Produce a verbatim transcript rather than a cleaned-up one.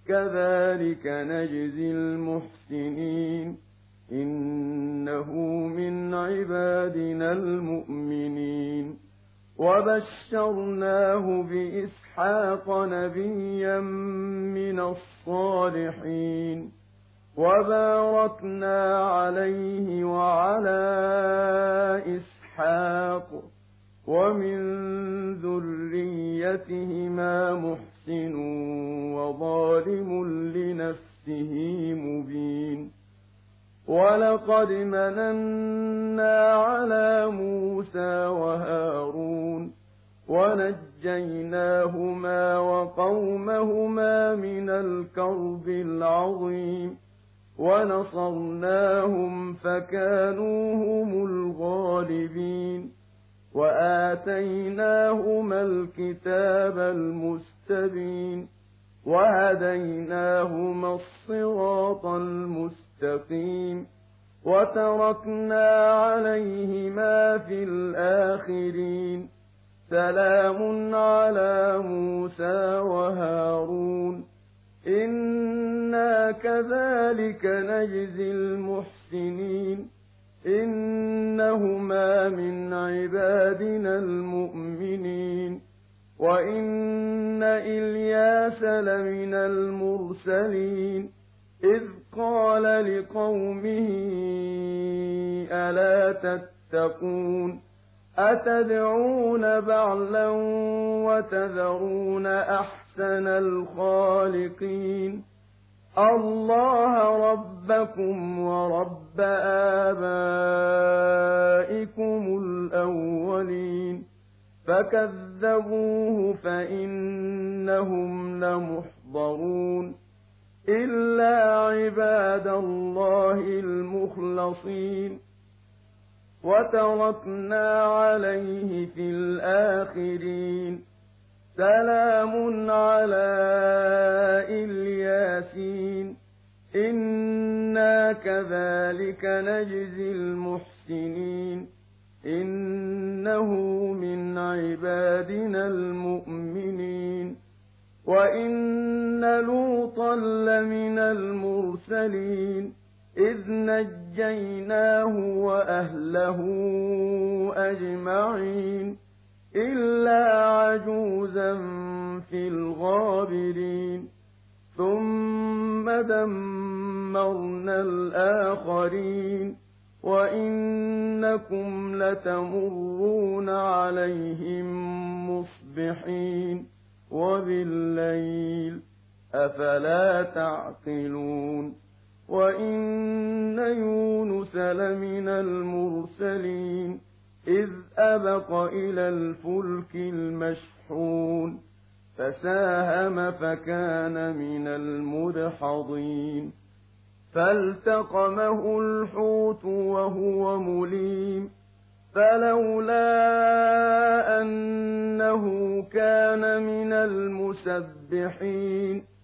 كذلك نجزي المحسنين إنه من عبادنا المؤمنين وبشرناه بإسحاق نبيا من الصالحين وباركنا عليه وعلى إسحاق ومن ذريتهما محسن وظالم لنفسه مبين ولقد مننا على موسى وهارون ونجيناهما وقومهما من الكرب العظيم ونصرناهم فكانوا هم الغالبين وآتيناهما الكتاب المستبين وهديناهما الصراط المستقيم وتركنا عليهما في الآخرين سلام على موسى وهارون إنا كذلك نجزي المحسنين إنهما من عبادنا المؤمنين وإن إلياس لمن المرسلين إذ قال لقومه ألا تتقون أتدعون بعلا وتذرون أحسن الخالقين الله ربكم ورب آبائكم الأولين فكذبوه فإنهم لمحضرون إلا عباد الله المخلصين وتركنا عليه في الآخرين سلام على الياسين إنا كذلك نجزي المحسنين إنه من عبادنا المؤمنين وإن لوطا لمن المرسلين إذ نجيناه وأهله أجمعين إلا عجوزا في الغابرين ثم دمرنا الآخرين وإنكم لتمرون عليهم مصبحين وبالليل أفلا تعقلون وإن يونس لمن المرسلين إذ أبق إلى الفلك المشحون فساهم فكان من المدحضين فالتقمه الحوت وهو مليم فلولا أنه كان من المسبحين